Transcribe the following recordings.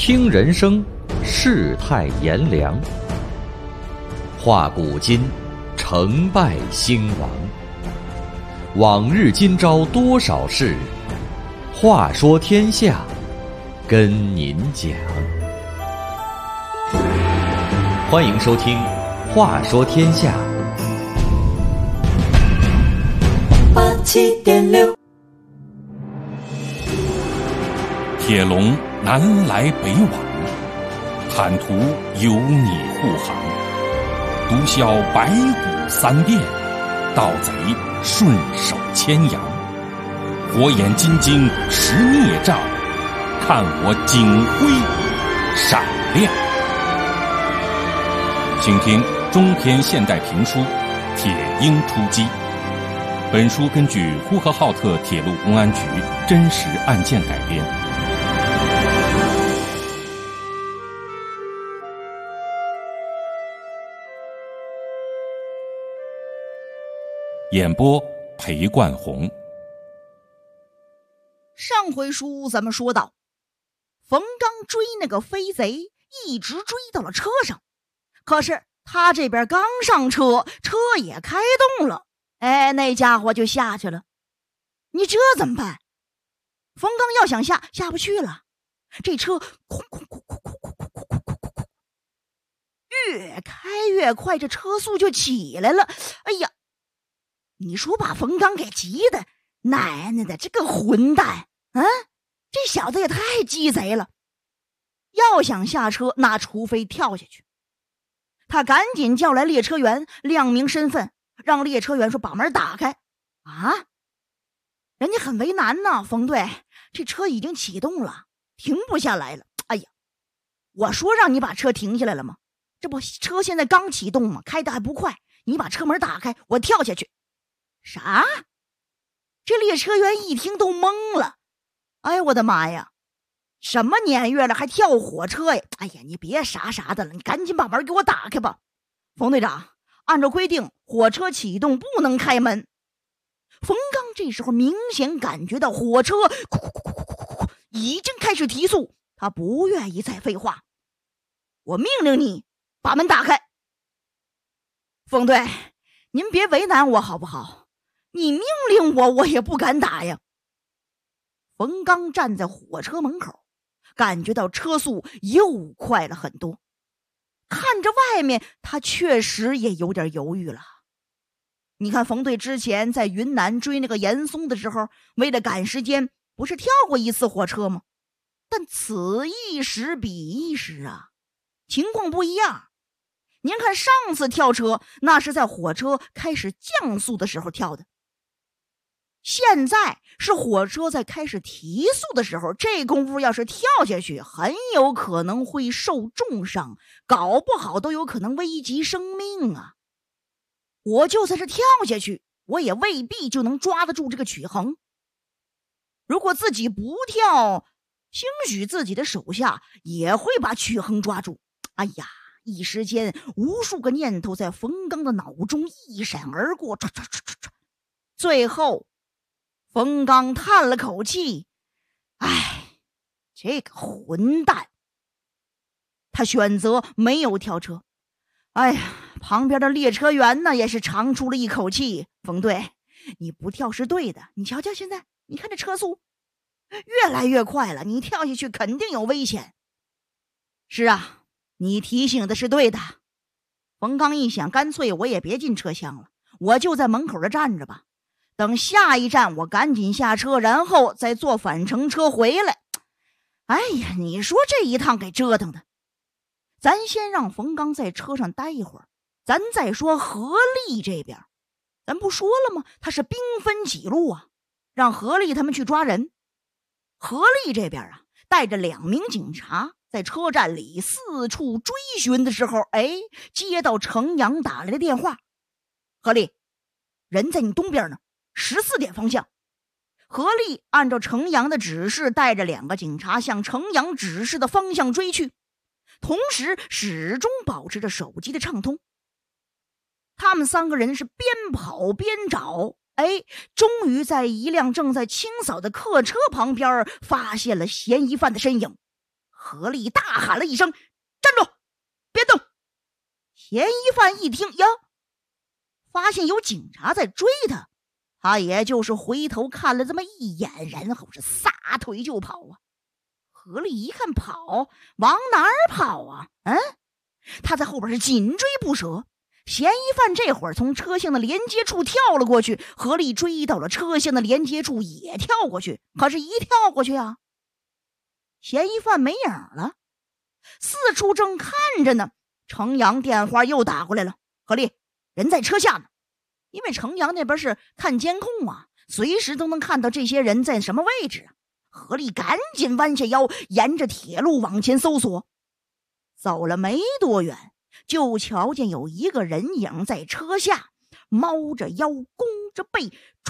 听人生，世态炎凉；话古今，成败兴亡。往日今朝多少事，话说天下，跟您讲。欢迎收听《话说天下》。 87.6， 铁笼南来北往，坦途有你护航。毒枭白骨三遍，盗贼顺手牵羊。火眼金睛识孽障，看我警徽闪亮。请听中篇现代评书《铁鹰出击》。本书根据呼和浩特铁路公安局真实案件改编。演播裴冠红。 上回书咱们说到，冯刚追那个飞贼一直追到了车上，可是他这边刚上车，车也开动了，那家伙就下去了。你这怎么办？冯刚要想下不去了，这车越开越快，这车速就起来了。哎呀，你说把冯刚给急的，奶奶的，这个混蛋啊！这小子也太鸡贼了。要想下车，那除非跳下去。他赶紧叫来列车员，亮明身份，让列车员说把门打开。啊，人家很为难呢，冯队，这车已经启动了，停不下来了。哎呀，我说让你把车停下来了吗？这不车现在刚启动吗？开得还不快，你把车门打开，我跳下去。啥？这列车员一听都懵了。哎我的妈呀，什么年月了还跳火车呀？哎呀，你别傻的了，你赶紧把门给我打开吧。冯队长，按照规定火车启动不能开门。冯刚这时候明显感觉到火车已经开始提速，他不愿意再废话。我命令你把门打开。冯队，您别为难我好不好？你命令我也不敢打呀。冯刚站在火车门口，感觉到车速又快了很多。看着外面，他确实也有点犹豫了。你看冯队之前在云南追那个严嵩的时候，为了赶时间，不是跳过一次火车吗？但此一时彼一时啊，情况不一样。您看上次跳车，那是在火车开始降速的时候跳的。现在是火车在开始提速的时候，这功夫要是跳下去，很有可能会受重伤，搞不好都有可能危及生命啊。我就算是跳下去，我也未必就能抓得住这个曲衡。如果自己不跳，兴许自己的手下也会把曲衡抓住。哎呀，一时间无数个念头在冯刚的脑中一闪而过，最后冯刚叹了口气，哎，这个混蛋。他选择没有跳车。哎呀，旁边的列车员呢也是长出了一口气。冯队，你不跳是对的，你瞧瞧现在，你看这车速越来越快了，你跳下去肯定有危险。是啊，你提醒的是对的。冯刚一想，干脆我也别进车厢了，我就在门口这站着吧，等下一站我赶紧下车，然后再坐返程车回来。哎呀，你说这一趟给折腾的。咱先让冯刚在车上待一会儿，咱再说何力这边。咱不说了吗？他是兵分几路啊，让何力他们去抓人。何力这边啊，带着2名警察在车站里四处追寻的时候，接到程阳打来的电话。何力，人在你东边呢，14点方向。何力按照程阳的指示，带着2个警察向程阳指示的方向追去，同时始终保持着手机的畅通。他们3个人是边跑边找，终于在一辆正在清扫的客车旁边发现了嫌疑犯的身影。 何力大喊了一声：“站住，别动！”嫌疑犯一听呀，发现有警察在追他，他也就是回头看了这么一眼，然后是撒腿就跑啊。何力一看跑，往哪儿跑啊？他在后边是紧追不舍。嫌疑犯这会儿从车厢的连接处跳了过去，何力追到了车厢的连接处也跳过去，可是一跳过去啊，嫌疑犯没影了。四处正看着呢，程阳电话又打过来了：“何力，人在车下呢。”因为程阳那边是看监控啊，随时都能看到这些人在什么位置啊。何力赶紧弯下腰，沿着铁路往前搜索。走了没多远，就瞧见有一个人影在车下，猫着腰，弓着背，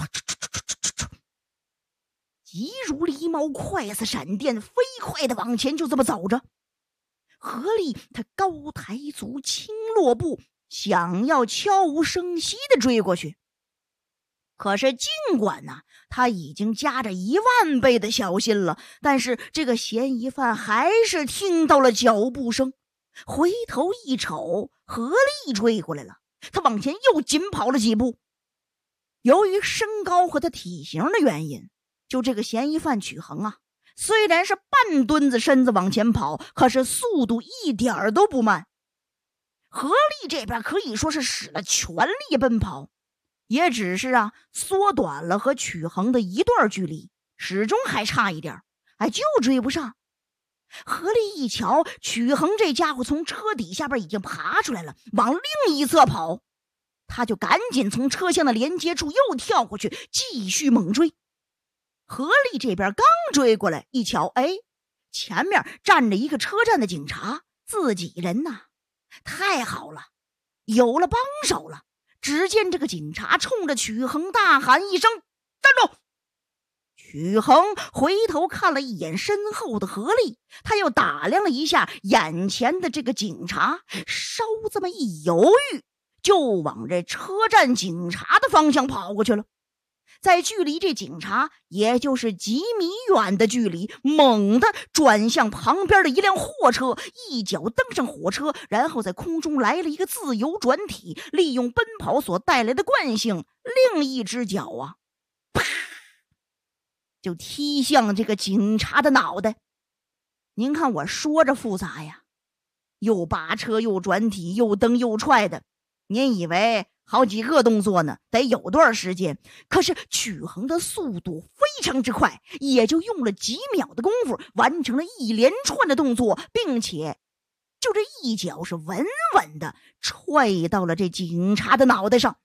急如狸猫，快似闪电，飞快的往前就这么走着。何力他高抬足，轻落步，想要悄无声息的追过去。可是尽管他已经加着10000倍的小心了，但是这个嫌疑犯还是听到了脚步声，回头一瞅，何力追过来了。他往前又紧跑了几步。由于身高和他体型的原因，就这个嫌疑犯曲恒啊，虽然是半蹲子身子往前跑，可是速度一点儿都不慢。何力这边可以说是使了全力奔跑，也只是缩短了和曲恒的一段距离，始终还差一点，就追不上。何力一瞧，曲恒这家伙从车底下边已经爬出来了，往另一侧跑，他就赶紧从车厢的连接处又跳过去，继续猛追。何力这边刚追过来，一瞧，前面站着一个车站的警察，自己人太好了，有了帮手了。只见这个警察冲着曲恒大喊一声：“站住！”曲恒回头看了一眼身后的何力，他又打量了一下眼前的这个警察，稍这么一犹豫，就往这车站警察的方向跑过去了。在距离这警察也就是几米远的距离，猛地转向旁边的一辆货车，一脚登上火车，然后在空中来了一个自由转体，利用奔跑所带来的惯性，另一只脚啪就踢向这个警察的脑袋。您看我说着复杂呀，又拔车又转体又蹬又踹的，您以为好几个动作呢，得有段时间。可是曲恒的速度非常之快，也就用了几秒的功夫完成了一连串的动作，并且就这一脚是稳稳的踹到了这警察的脑袋上。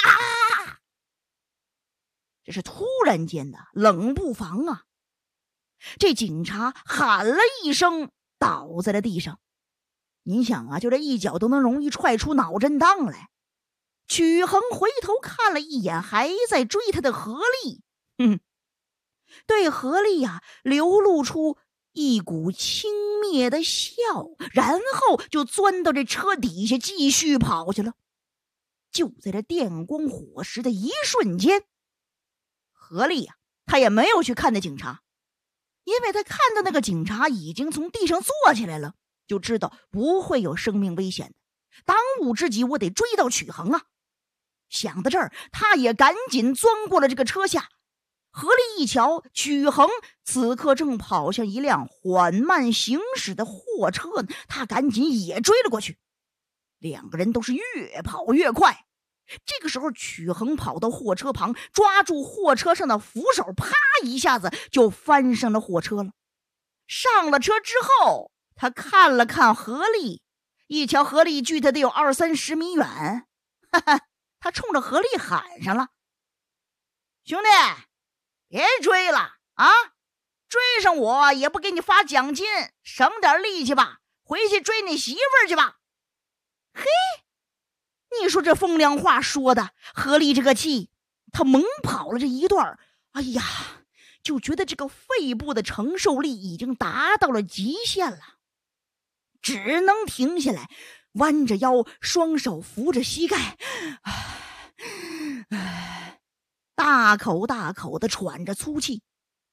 这是突然间的冷不防啊！这警察喊了一声，倒在了地上。您想就这一脚都能容易踹出脑震荡来。曲恒回头看了一眼还在追他的何力，对何力流露出一股轻蔑的笑，然后就钻到这车底下继续跑去了。就在这电光火石的一瞬间，何力他也没有去看那警察，因为他看到那个警察已经从地上坐起来了，就知道不会有生命危险的。当务之急，我得追到曲恒想到这儿，他也赶紧钻过了这个车下。何力一瞧，曲恒此刻正跑向一辆缓慢行驶的货车，他赶紧也追了过去。两个人都是越跑越快。这个时候，曲恒跑到货车旁，抓住货车上的扶手，啪一下子就翻上了货车了。上了车之后，他看了看何力，一瞧何力距他得有20-30米远，他冲着何力喊上了：“兄弟，别追了追上我也不给你发奖金，省点力气吧，回去追你媳妇儿去吧。”嘿，你说这风凉话说的，何力这个气，他猛跑了这一段，就觉得这个肺部的承受力已经达到了极限了，只能停下来，弯着腰，双手扶着膝盖，大口大口的喘着粗气。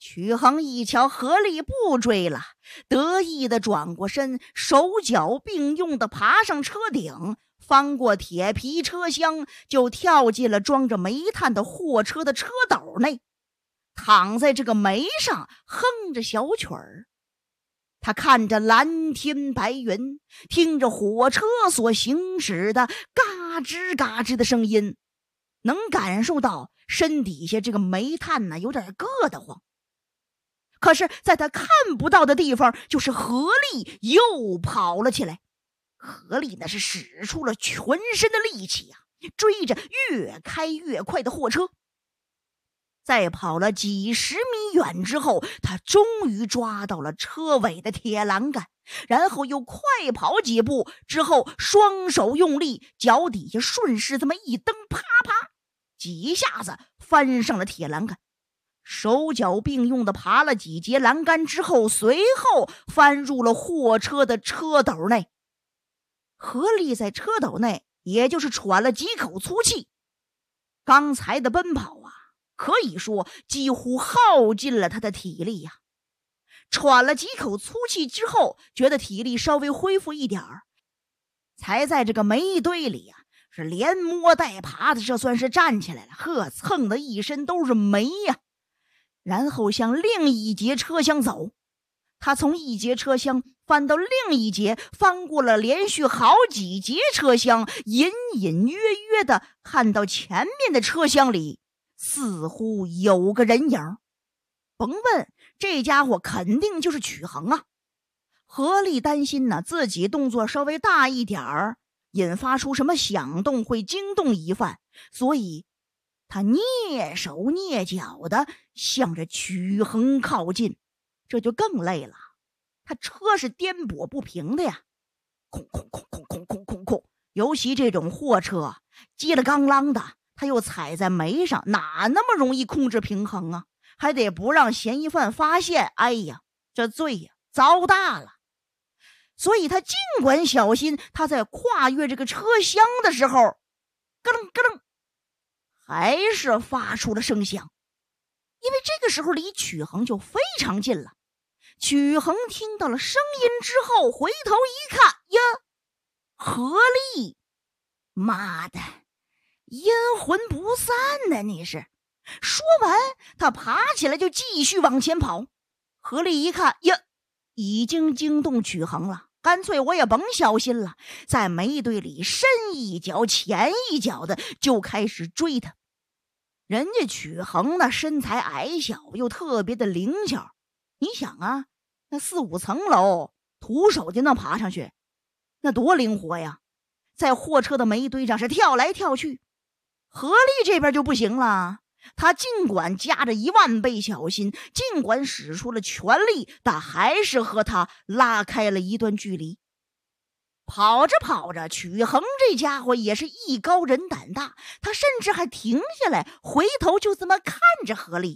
曲恒一瞧何力不追了，得意地转过身，手脚并用地爬上车顶，翻过铁皮车厢，就跳进了装着煤炭的货车的车斗内，躺在这个煤上哼着小曲儿。他看着蓝天白云，听着火车所行驶的嘎吱嘎吱的声音，能感受到身底下这个煤炭呢有点硌得慌。可是在他看不到的地方，就是何力又跑了起来。何力那是使出了全身的力气呀，追着越开越快的货车。在跑了几十米远之后，他终于抓到了车尾的铁栏杆，然后又快跑几步之后，双手用力，脚底下顺势这么一蹬，啪啪几下子翻上了铁栏杆。手脚并用的爬了几节栏杆之后，随后翻入了货车的车斗内。何力在车斗内也就是喘了几口粗气，刚才的奔跑啊，可以说几乎耗尽了他的体力呀。喘了几口粗气之后，觉得体力稍微恢复一点儿，才在这个煤堆里啊，是连摸带爬的，这算是站起来了。呵，蹭的一身都是煤呀。然后向另一节车厢走，他从一节车厢翻到另一节，翻过了连续好几节车厢，隐隐约约的看到前面的车厢里似乎有个人影。甭问，这家伙肯定就是曲恒啊。何力担心呢，自己动作稍微大一点儿，引发出什么响动会惊动疑犯，所以他蹑手蹑脚的向着曲恒靠近。这就更累了，他车是颠簸不平的呀，空空空空空空空空，尤其这种货车叽了刚啷的，他又踩在煤上，哪那么容易控制平衡啊？还得不让嫌疑犯发现，哎呀，这罪呀遭大了。所以他尽管小心，他在跨越这个车厢的时候，咯楞咯楞，还是发出了声响。因为这个时候离曲恒就非常近了。曲恒听到了声音之后，回头一看，呀，何力，妈的，阴魂不散呢，你是。说完，他爬起来就继续往前跑。何力一看，呀，已经惊动曲恒了，干脆我也甭小心了，在煤堆里深一脚浅一脚的就开始追他。人家曲恒那身材矮小又特别的灵巧，你想啊，那4、5层楼徒手就能爬上去，那多灵活呀，在货车的煤堆上是跳来跳去。何力这边就不行了，他尽管夹着10000倍小心，尽管使出了全力，但还是和他拉开了一段距离。跑着跑着，曲恒这家伙也是艺高人胆大，他甚至还停下来，回头就这么看着何力。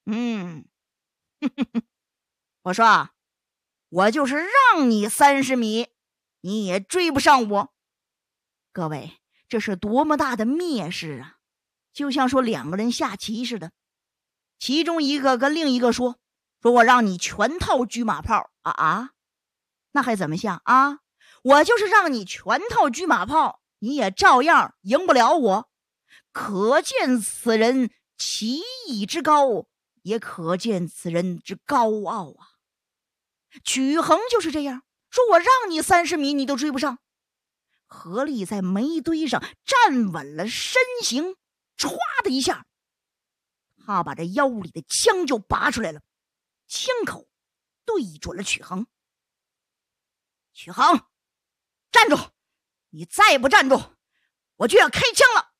我说啊，我就是让你30米，你也追不上我。各位，这是多么大的蔑视啊！就像说2个人下棋似的，其中一个跟另一个说我让你全套车马炮啊，那还怎么像啊？我就是让你全套车马炮，你也照样赢不了我。可见此人棋艺之高，也可见此人之高傲啊。曲恒就是这样说，我让你30米你都追不上。何力在煤堆上站稳了身形，唰的一下，他把这腰里的枪就拔出来了，枪口对准了曲恒。曲恒，站住！你再不站住，我就要开枪了。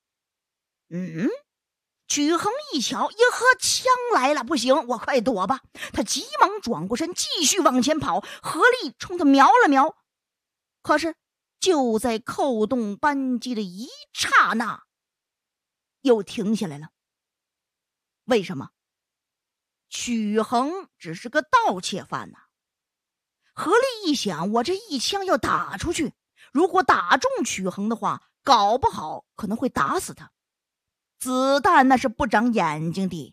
曲恒一瞧，哟呵，枪来了，不行，我快躲吧。他急忙转过身，继续往前跑。何力冲他瞄了瞄，可是就在扣动扳机的一刹那，又停下来了。为什么？曲恒只是个盗窃犯呐。何力一想，我这一枪要打出去，如果打中曲恒的话，搞不好可能会打死他。子弹那是不长眼睛的，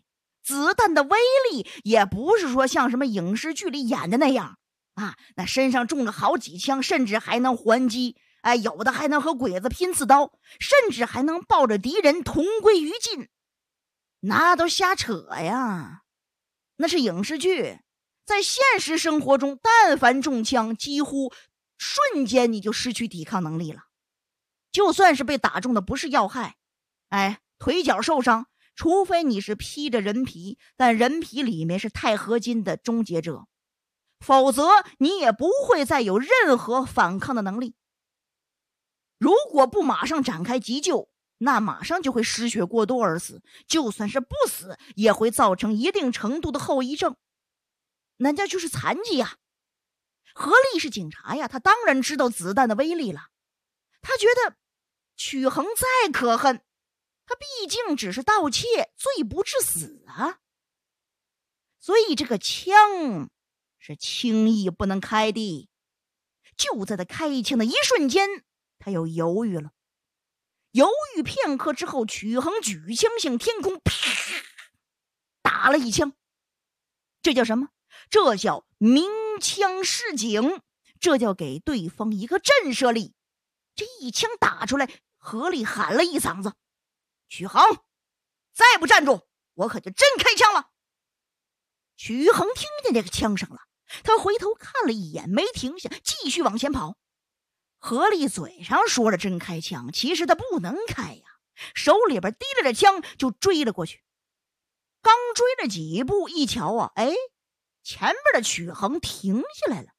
子弹的威力也不是说像什么影视剧里演的那样啊，那身上中了好几枪，甚至还能还击，有的还能和鬼子拼刺刀，甚至还能抱着敌人同归于尽，那都瞎扯呀！那是影视剧，在现实生活中，但凡中枪，几乎瞬间你就失去抵抗能力了。就算是被打中的不是要害，腿脚受伤，除非你是披着人皮，但人皮里面是钛合金的终结者，否则你也不会再有任何反抗的能力。如果不马上展开急救，那马上就会失血过多而死，就算是不死，也会造成一定程度的后遗症，那就是残疾呀。何力是警察呀，他当然知道子弹的威力了。他觉得曲恒再可恨，他毕竟只是盗窃，罪不至死啊。所以这个枪是轻易不能开的。就在他开枪的一瞬间，他又犹豫了。犹豫片刻之后，曲恒举枪向天空啪打了一枪。这叫什么？这叫鸣枪示警，这叫给对方一个震慑力。这一枪打出来，何力喊了一嗓子：曲恒，再不站住，我可就真开枪了。曲恒听见这个枪声了，他回头看了一眼，没停下，继续往前跑。何力嘴上说着真开枪，其实他不能开呀，手里边提着着枪就追了过去。刚追了几步，一瞧啊，前面的曲恒停下来了。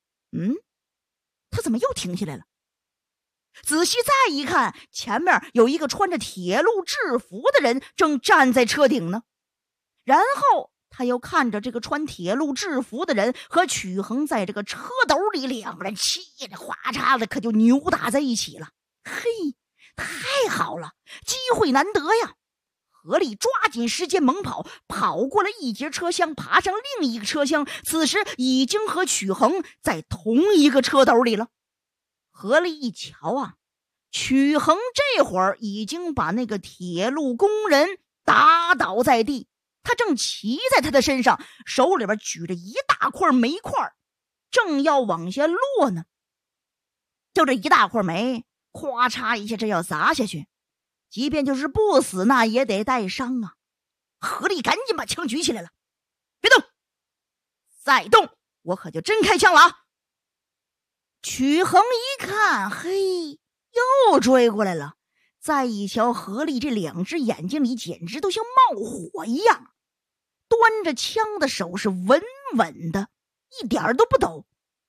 他怎么又停下来了？仔细再一看，前面有一个穿着铁路制服的人正站在车顶呢。然后他又看着这个穿铁路制服的人和曲恒在这个车斗里，两个人气得哗嚓的，可就扭打在一起了。嘿，太好了，机会难得呀！何力抓紧时间猛跑，跑过了一节车厢，爬上另一个车厢，此时已经和曲恒在同一个车斗里了。何力一瞧啊，曲恒这会儿已经把那个铁路工人打倒在地，他正骑在他的身上，手里边举着一大块煤块，正要往下落呢。就这一大块煤，咵嚓一下，这要砸下去，即便就是不死，那也得带伤啊。何力赶紧把枪举起来了，别动，再动我可就真开枪了啊！曲恒一看，嘿，又追过来了。再一瞧，何力这两只眼睛里简直都像冒火一样，端着枪的手是稳稳的，一点都不抖。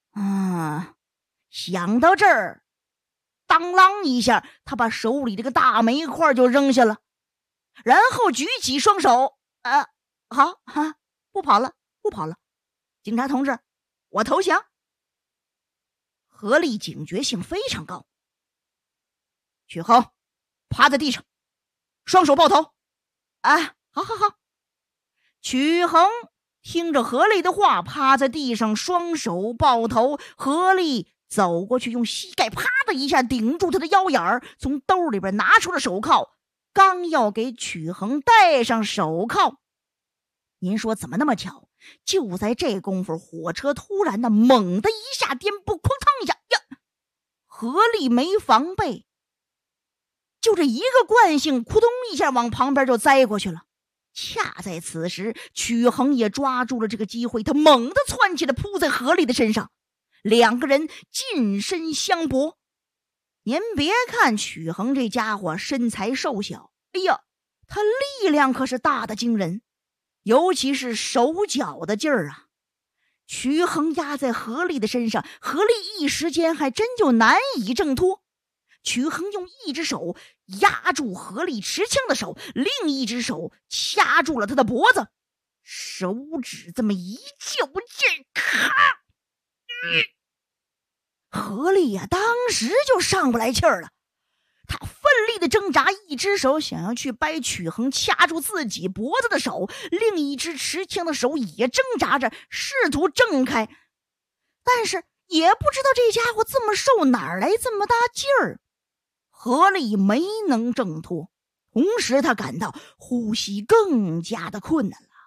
想到这儿，当啷一下，他把手里这个大煤块就扔下了，然后举起双手，好，不跑了，警察同志，我投降。何力警觉性非常高。曲恒，趴在地上，双手抱头。好。曲恒听着何力的话，趴在地上，双手抱头。何力走过去，用膝盖啪的一下顶住他的腰眼儿，从兜里边拿出了手铐，刚要给曲恒戴上手铐。您说怎么那么巧？就在这功夫，火车突然的猛的一下颠簸，哐当一下呀！何力没防备，就这一个惯性，扑通一下往旁边就栽过去了。恰在此时，曲恒也抓住了这个机会，他猛地窜起来，扑在何力的身上，两个人近身相搏。您别看曲恒这家伙身材瘦小，他力量可是大的惊人，尤其是手脚的劲儿啊！曲恒压在何力的身上，何力一时间还真就难以挣脱。曲恒用一只手压住何力持枪的手，另一只手掐住了他的脖子，手指这么一较劲，咔！何力呀，当时就上不来气儿了。他奋力的挣扎，一只手想要去掰曲恒掐住自己脖子的手，另一只持枪的手也挣扎着试图挣开，但是也不知道这家伙这么瘦哪来这么大劲儿。何力没能挣脱，同时他感到呼吸更加的困难了。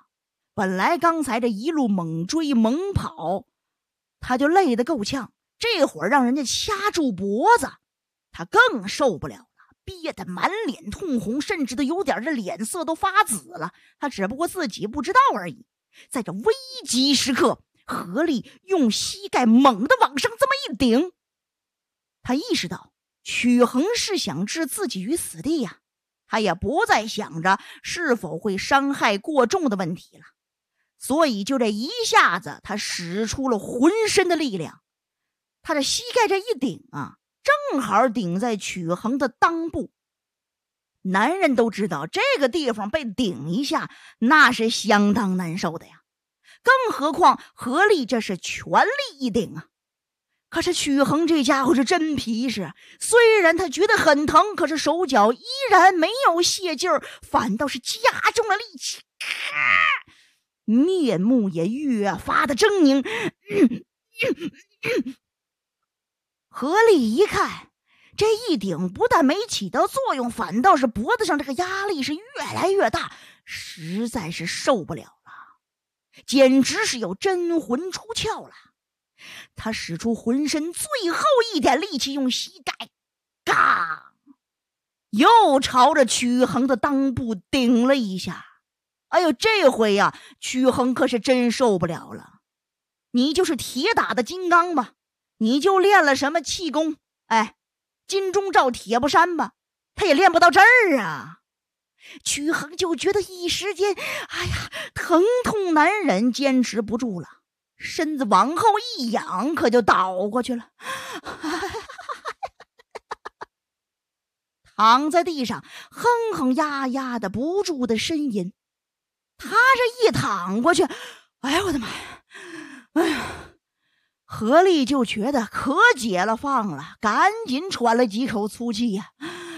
本来刚才这一路猛追猛跑，他就累得够呛，这会儿让人家掐住脖子，他更受不了了，憋得满脸通红，甚至都有点这脸色都发紫了。他只不过自己不知道而已。在这危急时刻，何力用膝盖猛地往上这么一顶，他意识到曲恒是想置自己于死地呀，他也不再想着是否会伤害过重的问题了，所以就这一下子，他使出了浑身的力量。他的膝盖这一顶啊，正好顶在曲恒的裆部。男人都知道这个地方被顶一下那是相当难受的呀，更何况何力这是全力一顶啊。可是曲恒这家伙是真皮实，虽然他觉得很疼，可是手脚依然没有泄劲儿，反倒是加重了力气，面目也越发的狰狞。何力一看，这一顶不但没起到作用，反倒是脖子上这个压力是越来越大，实在是受不了了，简直是有真魂出窍了。他使出浑身最后一点力气，用膝盖嘎又朝着曲恒的裆部顶了一下。哎呦，这回呀，曲恒可是真受不了了。你就是铁打的金刚吧，你就练了什么气功，金钟罩铁布衫吧，他也练不到这儿啊。曲恒就觉得一时间，疼痛难忍，坚持不住了，身子往后一仰，可就倒过去了。躺在地上哼哼呀呀的不住的呻吟。他这一躺过去，哎呀我的妈呀，何力就觉得可解了放了，赶紧喘了几口粗气呀。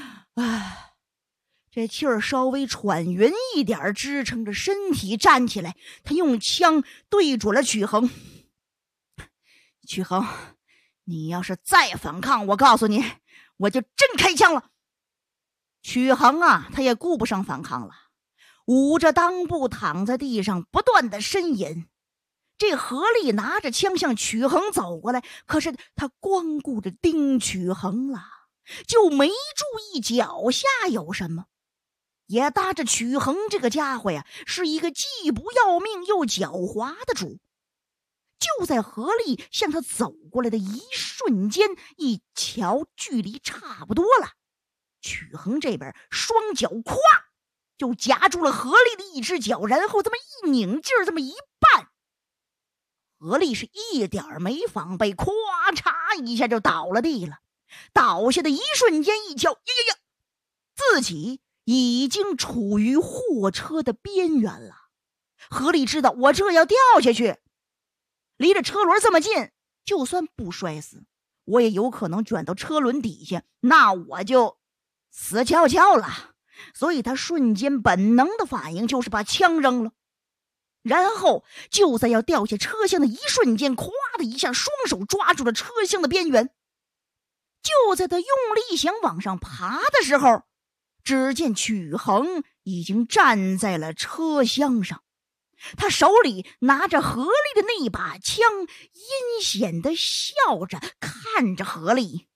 这气儿稍微喘匀一点，支撑着身体站起来，他用枪对准了曲恒。曲恒，你要是再反抗，我告诉你，我就真开枪了。曲恒啊，他也顾不上反抗了，捂着裆部躺在地上不断的呻吟。这何力拿着枪向曲恒走过来，可是他光顾着盯曲恒了，就没注意脚下有什么，也搭着曲恒这个家伙呀，是一个既不要命又狡猾的主。就在何力向他走过来的一瞬间，一瞧距离差不多了，曲恒这边双脚咵就夹住了何力的一只脚，然后这么一拧劲儿，这么一绊，何力是一点没防备，咵嚓一下就倒了地了。倒下的一瞬间一瞧，自己已经处于货车的边缘了。何力知道，我这要掉下去，离着车轮这么近，就算不摔死，我也有可能卷到车轮底下，那我就死翘翘了。所以他瞬间本能的反应就是把枪扔了，然后就在要掉下车厢的一瞬间，咵的一下，双手抓住了车厢的边缘。就在他用力想往上爬的时候，只见曲恒已经站在了车厢上，他手里拿着何力的那把枪，阴险的笑着看着何力。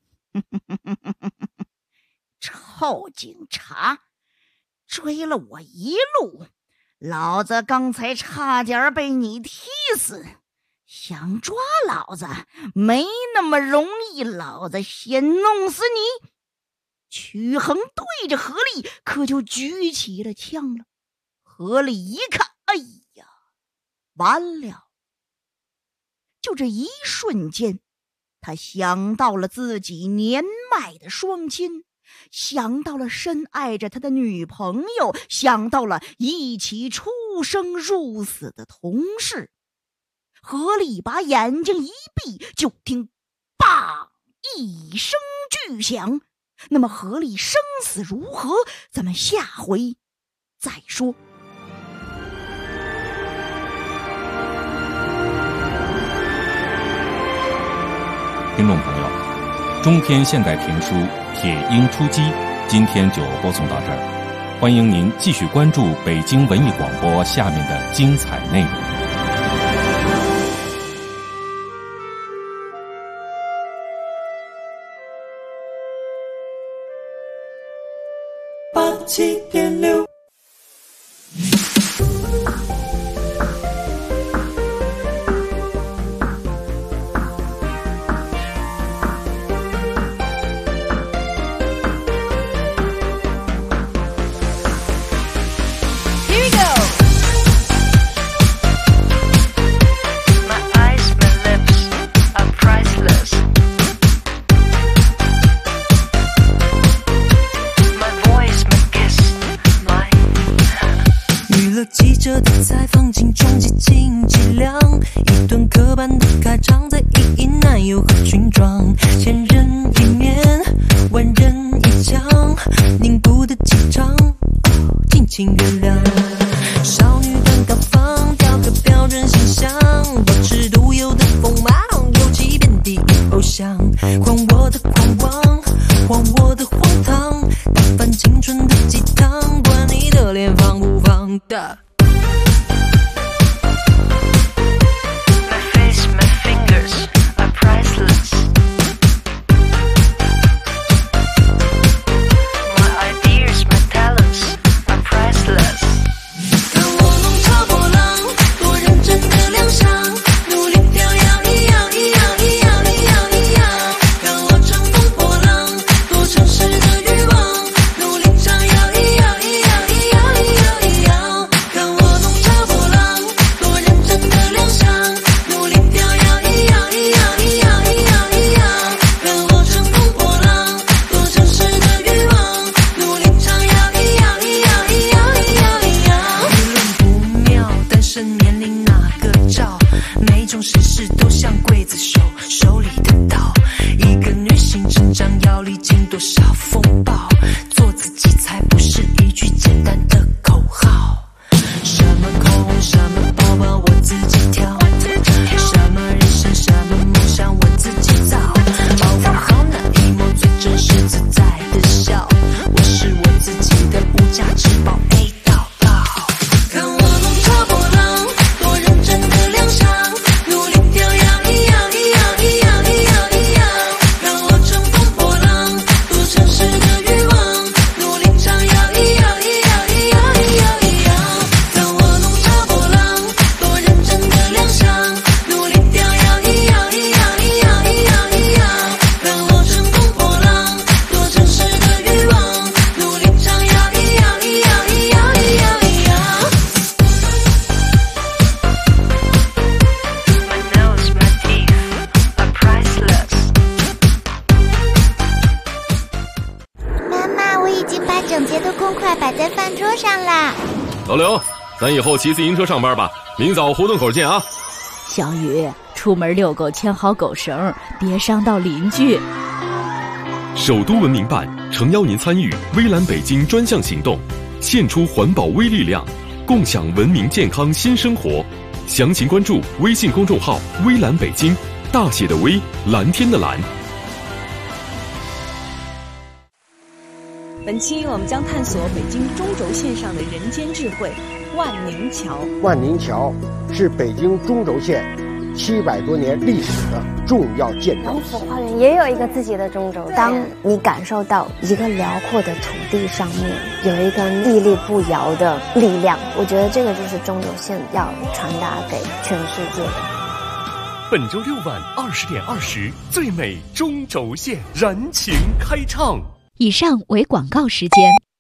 臭警察，追了我一路，老子刚才差点被你踢死，想抓老子没那么容易，老子先弄死你。曲恒对着何力可就举起了枪了。何力一看，哎呀，完了。就这一瞬间，他想到了自己年迈的双亲，想到了深爱着他的女朋友，想到了一起出生入死的同事。何力把眼睛一闭，就听砰一声巨响。那么何力生死如何，咱们下回再说。 听众朋友，中篇现代评书《铁鹰出击》今天就播送到这儿。 欢迎您继续关注北京文艺广播下面的精彩内容。 87.6记者的采访，金钟激情伎俩，一段刻板的开场，在意义男友和裙装，千人一面，万人一腔，凝固的气场，尽情原谅。少女的高仿，雕刻标准形象，保持独有的锋芒，尤其遍地偶像，狂我的狂妄，荒我的荒唐，打翻青春的鸡汤，管你的脸放不放的。 老刘，咱以后骑自行车上班吧，明早胡同口见啊。 小雨，出门遛狗牵好狗绳，别伤到邻居。 首都文明办诚邀您参与微蓝北京专项行动，献出环保微力量，共享文明健康新生活。详情关注微信公众号微蓝北京，大写的微，蓝天的蓝。 本期我们将探索北京中轴线上的人间智慧——万宁桥。 万宁桥是北京中轴线700多年历史的重要建筑。 王府花园也有一个自己的中轴线。当你感受到一个辽阔的土地上面有一个屹立不摇的力量，我觉得这个就是中轴线要传达给全世界的。 本周6晚20点20，最美中轴线燃情开唱。 以上为广告时间。